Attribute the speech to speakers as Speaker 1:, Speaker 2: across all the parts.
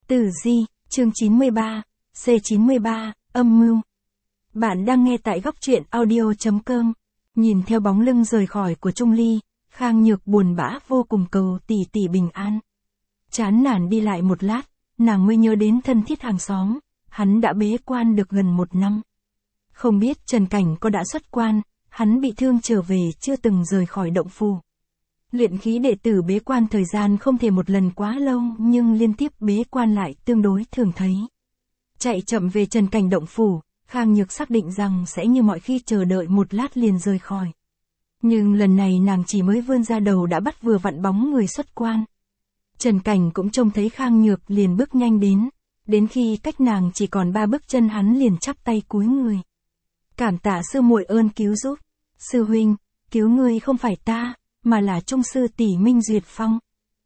Speaker 1: Tử Di, chương 93, C93, âm mưu. Bạn đang nghe tại góc truyện audio.com. Nhìn theo bóng lưng rời khỏi của Trung Ly, Khang Nhược buồn bã vô cùng cầu tỷ tỷ bình an. Chán nản đi lại một lát, nàng mới nhớ đến thân thiết hàng xóm, hắn đã bế quan được gần 1 năm. Không biết Trần Cảnh có đã xuất quan, hắn bị thương trở về chưa từng rời khỏi động phủ. Luyện khí đệ tử bế quan thời gian không thể một lần quá lâu nhưng liên tiếp bế quan lại tương đối thường thấy. Chạy chậm về Trần Cảnh động phủ, Khang Nhược xác định rằng sẽ như mọi khi chờ đợi một lát liền rời khỏi. Nhưng lần này nàng chỉ mới vươn ra đầu đã bắt vừa vặn bóng người xuất quan. Trần Cảnh cũng trông thấy Khang Nhược liền bước nhanh đến khi cách nàng chỉ còn 3 bước chân hắn liền chắp tay cúi người. Cảm tạ sư muội ơn cứu giúp. Sư huynh, cứu ngươi không phải ta, mà là Trung sư tỷ Minh Duyệt Phong.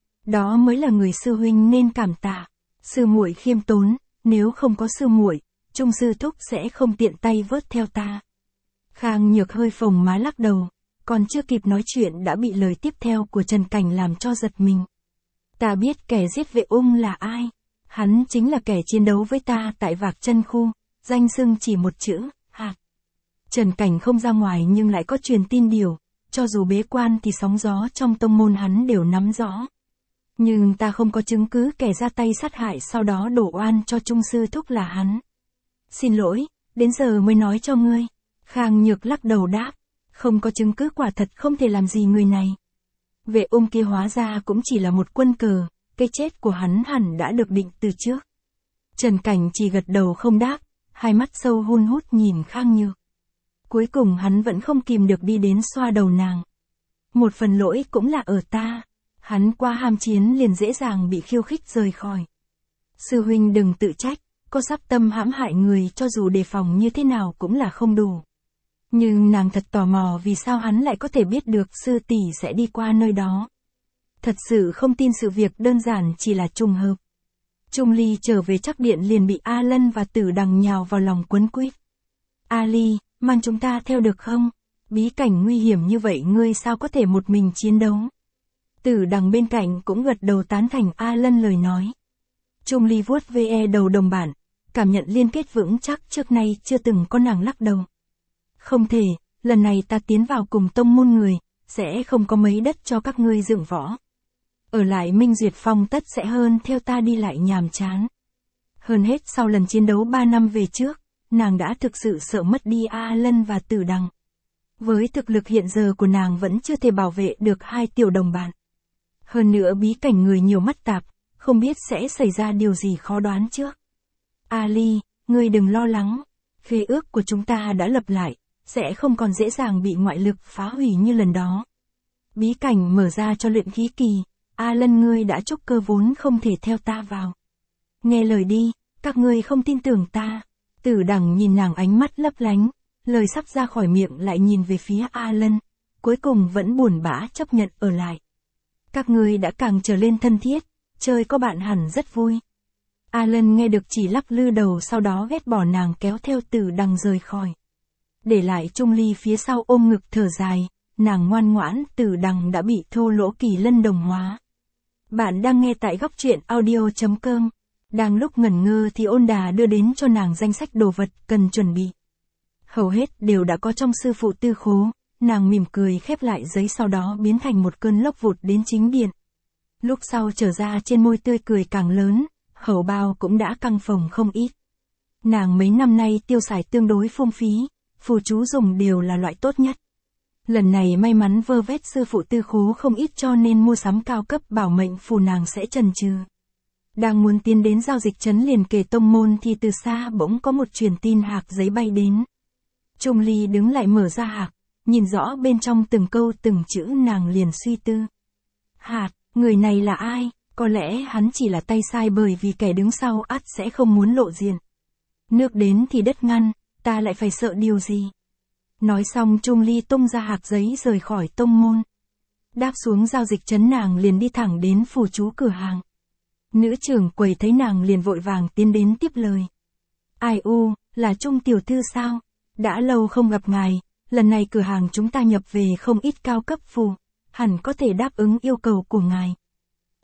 Speaker 1: Đó mới là người sư huynh nên cảm tạ. Sư muội khiêm tốn, nếu không có sư muội, Trung sư thúc sẽ không tiện tay vớt theo ta. Khang Nhược hơi phồng má lắc đầu, còn chưa kịp nói chuyện đã bị lời tiếp theo của Trần Cảnh làm cho giật mình. Ta biết kẻ giết Vệ Ung là ai. Hắn chính là kẻ chiến đấu với ta tại Vạc Chân Khu, danh xưng chỉ một chữ, hạt. Trần Cảnh không ra ngoài nhưng lại có truyền tin điều, cho dù bế quan thì sóng gió trong tông môn hắn đều nắm rõ. Nhưng ta không có chứng cứ kẻ ra tay sát hại sau đó đổ oan cho Trung sư thúc là hắn. Xin lỗi, đến giờ mới nói cho ngươi. Khang Nhược lắc đầu đáp, không có chứng cứ quả thật không thể làm gì người này. Vệ Ung kia hóa ra cũng chỉ là một quân cờ, cái chết của hắn hẳn đã được định từ trước. Trần Cảnh chỉ gật đầu không đáp, hai mắt sâu hun hút nhìn Khang Nhược. Cuối cùng hắn vẫn không kìm được đi đến xoa đầu nàng. Một phần lỗi cũng là ở ta. Hắn qua ham chiến liền dễ dàng bị khiêu khích rời khỏi. Sư huynh đừng tự trách, có sắp tâm hãm hại người cho dù đề phòng như thế nào cũng là không đủ. Nhưng nàng thật tò mò vì sao hắn lại có thể biết được sư tỷ sẽ đi qua nơi đó. Thật sự không tin sự việc đơn giản chỉ là trùng hợp. Trung Ly trở về Trắc Điện liền bị A Lân và Tử Đằng nhào vào lòng quấn quýt. A Ly, mang chúng ta theo được không? Bí cảnh nguy hiểm như vậy ngươi sao có thể một mình chiến đấu? Tử Đằng bên cạnh cũng gật đầu tán thành A Lân lời nói. Trung Ly vuốt ve đầu đồng bạn, cảm nhận liên kết vững chắc trước nay chưa từng có nàng lắc đầu. Không thể, lần này ta tiến vào cùng tông môn người, sẽ không có mấy đất cho các ngươi dựng võ. Ở lại Minh Duyệt Phong tất sẽ hơn theo ta đi lại nhàm chán. Hơn hết sau lần chiến đấu 3 năm về trước, nàng đã thực sự sợ mất đi A Lân và Tử Đằng. Với thực lực hiện giờ của nàng vẫn chưa thể bảo vệ được hai tiểu đồng bạn. Hơn nữa bí cảnh người nhiều mắt tạp, không biết sẽ xảy ra điều gì khó đoán trước. A Ly, ngươi đừng lo lắng, khế ước của chúng ta đã lập lại, sẽ không còn dễ dàng bị ngoại lực phá hủy như lần đó. Bí cảnh mở ra cho luyện khí kỳ, A Lân ngươi đã trúc cơ vốn không thể theo ta vào. Nghe lời đi, các ngươi không tin tưởng ta. Tử Đằng nhìn nàng ánh mắt lấp lánh, lời sắp ra khỏi miệng lại nhìn về phía A Lân, cuối cùng vẫn buồn bã chấp nhận ở lại. Các ngươi đã càng trở lên thân thiết, chơi có bạn hẳn rất vui. A Lân nghe được chỉ lắc lư đầu sau đó ghét bỏ nàng kéo theo Tử Đằng rời khỏi. Để lại Trung Ly phía sau ôm ngực thở dài, nàng ngoan ngoãn, Tử Đằng đã bị thô lỗ Kỳ Lân đồng hóa. Bạn đang nghe tại góc truyện audio.com. Đang lúc ngẩn ngơ thì Ôn Đà đưa đến cho nàng danh sách đồ vật cần chuẩn bị. Hầu hết đều đã có trong sư phụ tư khố, nàng mỉm cười khép lại giấy sau đó biến thành một cơn lốc vụt đến chính điện. Lúc sau trở ra trên môi tươi cười càng lớn, hầu bao cũng đã căng phồng không ít. Nàng mấy năm nay tiêu xài tương đối phung phí, phù chú dùng đều là loại tốt nhất. Lần này may mắn vơ vét sư phụ tư khố không ít cho nên mua sắm cao cấp bảo mệnh phù nàng sẽ chần chừ. Đang muốn tiến đến giao dịch trấn liền kề tông môn thì từ xa bỗng có một truyền tin hạc giấy bay đến. Trung Ly đứng lại mở ra hạc, nhìn rõ bên trong từng câu từng chữ nàng liền suy tư. Hạt, người này là ai? Có lẽ hắn chỉ là tay sai bởi vì kẻ đứng sau ắt sẽ không muốn lộ diện. Nước đến thì đất ngăn, ta lại phải sợ điều gì? Nói xong Trung Ly tung ra hạc giấy rời khỏi tông môn. Đáp xuống giao dịch trấn nàng liền đi thẳng đến phù chú cửa hàng. Nữ trưởng quầy thấy nàng liền vội vàng tiến đến tiếp lời. Ai u, là Trung tiểu thư sao? Đã lâu không gặp ngài, lần này cửa hàng chúng ta nhập về không ít cao cấp phù, hẳn có thể đáp ứng yêu cầu của ngài.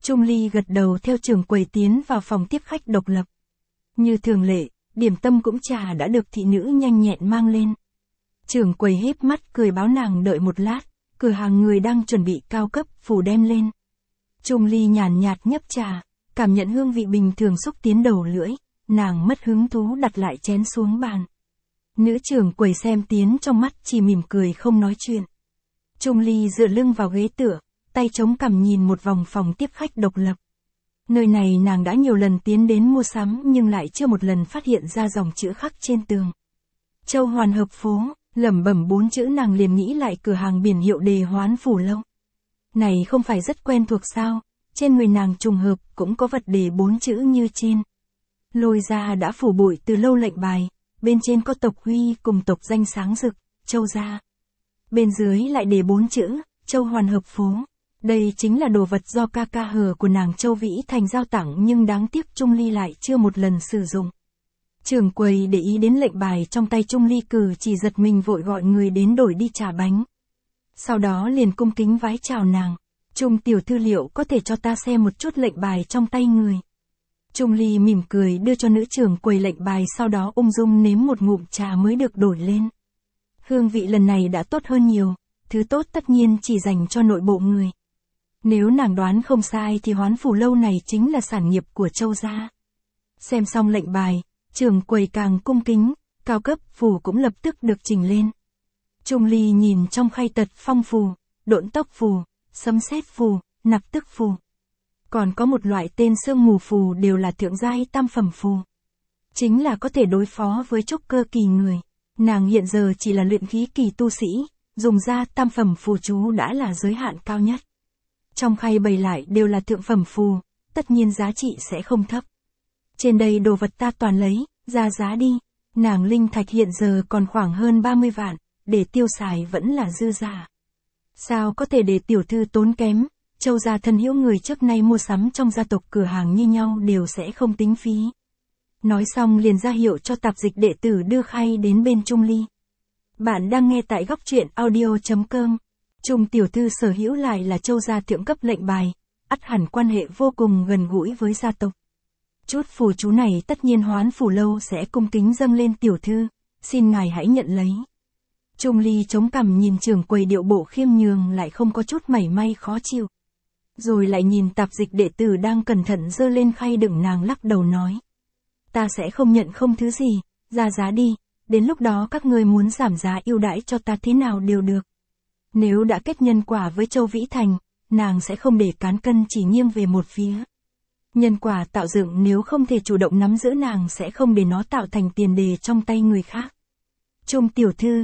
Speaker 1: Trung Ly gật đầu theo trưởng quầy tiến vào phòng tiếp khách độc lập. Như thường lệ, điểm tâm cũng trà đã được thị nữ nhanh nhẹn mang lên. Trưởng quầy híp mắt cười báo nàng đợi một lát, cửa hàng người đang chuẩn bị cao cấp phủ đem lên. Trung Ly nhàn nhạt nhấp trà, cảm nhận hương vị bình thường xúc tiến đầu lưỡi, nàng mất hứng thú đặt lại chén xuống bàn. Nữ trưởng quầy xem tiến trong mắt chỉ mỉm cười không nói chuyện. Trung Ly dựa lưng vào ghế tựa, tay chống cằm nhìn một vòng phòng tiếp khách độc lập. Nơi này nàng đã nhiều lần tiến đến mua sắm nhưng lại chưa một lần phát hiện ra dòng chữ khắc trên tường. Châu Hoàn Hợp Phố, lẩm bẩm 4 chữ nàng liền nghĩ lại cửa hàng biển hiệu Đề Hoán Phủ Lâu. Này không phải rất quen thuộc sao, trên người nàng trùng hợp cũng có vật đề 4 chữ như trên. Lôi ra đã phủ bụi từ lâu lệnh bài, bên trên có tộc huy cùng tộc danh sáng rực, Châu gia. Bên dưới lại đề 4 chữ, Châu Hoàn Hợp Phố. Đây chính là đồ vật do ca ca hờ của nàng Châu Vĩ Thành giao tặng nhưng đáng tiếc Trung Ly lại chưa một lần sử dụng. Trưởng quầy để ý đến lệnh bài trong tay Trung Ly cử chỉ giật mình vội gọi người đến đổi đi trà bánh. Sau đó liền cung kính vái chào nàng. Trung tiểu thư liệu có thể cho ta xem một chút lệnh bài trong tay người. Trung Ly mỉm cười đưa cho nữ trưởng quầy lệnh bài sau đó ung dung nếm một ngụm trà mới được đổi lên. Hương vị lần này đã tốt hơn nhiều, thứ tốt tất nhiên chỉ dành cho nội bộ người. Nếu nàng đoán không sai thì Hoán Phủ Lâu này chính là sản nghiệp của Châu gia. Xem xong lệnh bài, trưởng quầy càng cung kính, cao cấp phù cũng lập tức được trình lên. Trung Ly nhìn trong khay tật phong phù, độn tốc phù, sấm sét phù, nạp tức phù. Còn có một loại tên sương mù phù đều là thượng giai tam phẩm phù. Chính là có thể đối phó với trúc cơ kỳ người. Nàng hiện giờ chỉ là luyện khí kỳ tu sĩ, dùng ra tam phẩm phù chú đã là giới hạn cao nhất. Trong khay bày lại đều là thượng phẩm phù, tất nhiên giá trị sẽ không thấp. Trên đây đồ vật ta toàn lấy, ra giá đi. Nàng linh thạch hiện giờ còn khoảng hơn 30 vạn, để tiêu xài vẫn là dư giả. Sao có thể để tiểu thư tốn kém, Châu gia thân hữu người trước nay mua sắm trong gia tộc cửa hàng như nhau đều sẽ không tính phí. Nói xong liền ra hiệu cho tạp dịch đệ tử đưa khay đến bên Trung Ly. Bạn đang nghe tại góc truyện audio.com. Trung tiểu thư sở hữu lại là Châu gia thượng cấp lệnh bài, ắt hẳn quan hệ vô cùng gần gũi với gia tộc. Chút phù chú này tất nhiên Hoán Phủ Lâu sẽ cung kính dâng lên tiểu thư, xin ngài hãy nhận lấy. Trung Ly chống cằm nhìn trưởng quầy điệu bộ khiêm nhường lại không có chút mảy may khó chịu. Rồi lại nhìn tạp dịch đệ tử đang cẩn thận dơ lên khay đựng nàng lắc đầu nói. Ta sẽ không nhận không thứ gì, ra giá đi, đến lúc đó các ngươi muốn giảm giá ưu đãi cho ta thế nào đều được. Nếu đã kết nhân quả với Châu Vĩ Thành, nàng sẽ không để cán cân chỉ nghiêng về một phía. Nhân quả tạo dựng nếu không thể chủ động nắm giữ nàng sẽ không để nó tạo thành tiền đề trong tay người khác. Trung tiểu thư,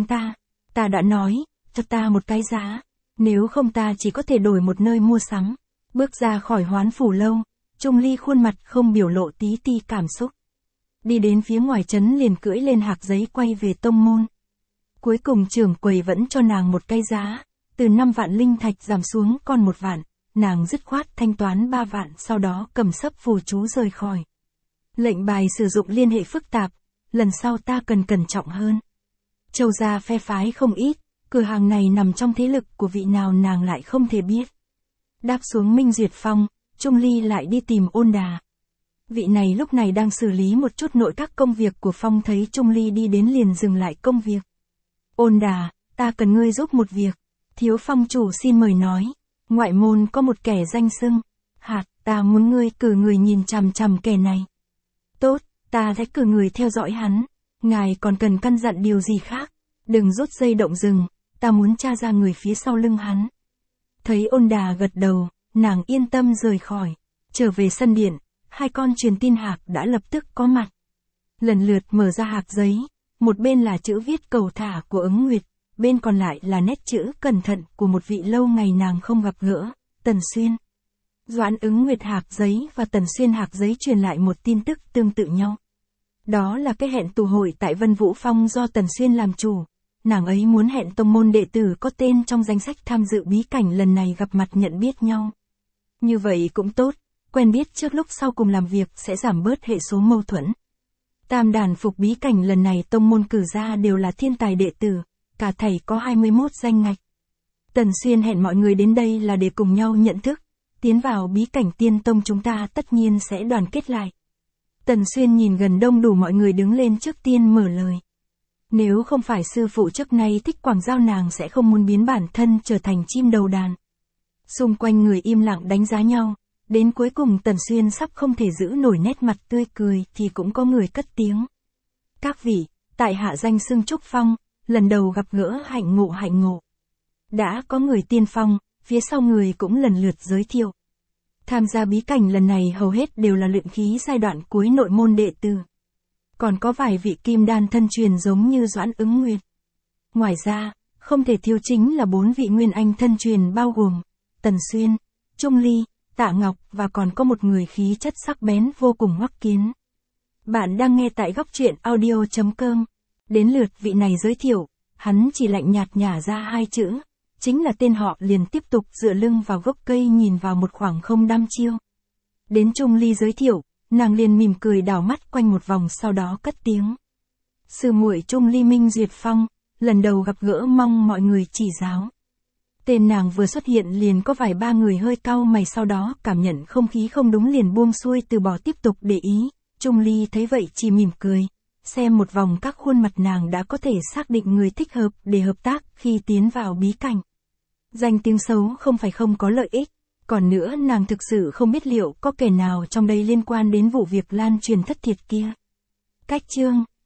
Speaker 1: ta đã nói, cho ta một cái giá, nếu không ta chỉ có thể đổi một nơi mua sắm. Bước ra khỏi Hoán Phủ Lâu, Trung Ly khuôn mặt không biểu lộ tí ti cảm xúc. Đi đến phía ngoài trấn liền cưỡi lên hạc giấy quay về tông môn. Cuối cùng trưởng quầy vẫn cho nàng một cái giá, từ 5 vạn linh thạch giảm xuống còn 1 vạn, nàng dứt khoát thanh toán 3 vạn sau đó cầm sấp phù chú rời khỏi. Lệnh bài sử dụng liên hệ phức tạp, lần sau ta cần cẩn trọng hơn. Châu gia phe phái không ít, cửa hàng này nằm trong thế lực của vị nào nàng lại không thể biết. Đáp xuống Minh Duyệt Phong, Trung Ly lại đi tìm Ôn Đà. Vị này lúc này đang xử lý một chút nội các công việc của Phong thấy Trung Ly đi đến liền dừng lại công việc. Ôn Đà, ta cần ngươi giúp một việc. Thiếu Phong chủ xin mời nói. Ngoại môn có một kẻ danh xưng. Ta muốn ngươi cử người nhìn chằm chằm kẻ này. Tốt, ta sẽ cử người theo dõi hắn. Ngài còn cần căn dặn điều gì khác? Đừng rút dây động rừng, ta muốn tra ra người phía sau lưng hắn. Thấy Ôn Đà gật đầu, nàng yên tâm rời khỏi. Trở về sân điện, 2 con truyền tin hạc đã lập tức có mặt. Lần lượt mở ra hạc giấy, một bên là chữ viết cầu thả của Ứng Nguyệt, bên còn lại là nét chữ cẩn thận của một vị lâu ngày nàng không gặp gỡ, Tần Xuyên. Doãn Ứng Nguyệt hạc giấy và Tần Xuyên hạc giấy truyền lại một tin tức tương tự nhau. Đó là cái hẹn tụ hội tại Vân Vũ Phong do Tần Xuyên làm chủ. Nàng ấy muốn hẹn tông môn đệ tử có tên trong danh sách tham dự bí cảnh lần này gặp mặt nhận biết nhau. Như vậy cũng tốt, quen biết trước lúc sau cùng làm việc sẽ giảm bớt hệ số mâu thuẫn. Tam đàn phục bí cảnh lần này tông môn cử ra đều là thiên tài đệ tử, cả thảy có 21 danh ngạch. Tần Xuyên hẹn mọi người đến đây là để cùng nhau nhận thức, tiến vào bí cảnh tiên tông chúng ta tất nhiên sẽ đoàn kết lại. Tần Xuyên nhìn gần đông đủ mọi người đứng lên trước tiên mở lời. Nếu không phải sư phụ trước nay thích quảng giao nàng sẽ không muốn biến bản thân trở thành chim đầu đàn. Xung quanh người im lặng đánh giá nhau, đến cuối cùng Tần Xuyên sắp không thể giữ nổi nét mặt tươi cười thì cũng có người cất tiếng. Các vị, tại hạ danh xưng Trúc Phong, lần đầu gặp gỡ hạnh ngộ. Đã có người tiên phong, phía sau người cũng lần lượt giới thiệu. Tham gia bí cảnh lần này hầu hết đều là luyện khí giai đoạn cuối nội môn đệ tử. Còn có vài vị kim đan thân truyền giống như Doãn Ứng Nguyệt. Ngoài ra, không thể thiếu chính là 4 vị nguyên anh thân truyền bao gồm Tần Xuyên, Trung Ly, Tạ Ngọc và còn có một người khí chất sắc bén vô cùng Hoắc Kiến. Bạn đang nghe tại góc truyện audio.com. Đến lượt vị này giới thiệu, hắn chỉ lạnh nhạt nhả ra 2 chữ, chính là tên họ liền tiếp tục dựa lưng vào gốc cây nhìn vào một khoảng không đăm chiêu. Đến Trung Ly giới thiệu, nàng liền mỉm cười đảo mắt quanh một vòng sau đó cất tiếng. Sư muội Trung Ly Minh Duyệt Phong, lần đầu gặp gỡ mong mọi người chỉ giáo. Tên nàng vừa xuất hiện liền có vài ba người hơi cau mày sau đó cảm nhận không khí không đúng liền buông xuôi từ bỏ tiếp tục để ý. Trung Ly thấy vậy chỉ mỉm cười, xem một vòng các khuôn mặt nàng đã có thể xác định người thích hợp để hợp tác khi tiến vào bí cảnh. Danh tiếng xấu không phải không có lợi ích, còn nữa nàng thực sự không biết liệu có kẻ nào trong đây liên quan đến vụ việc lan truyền thất thiệt kia. Cách chương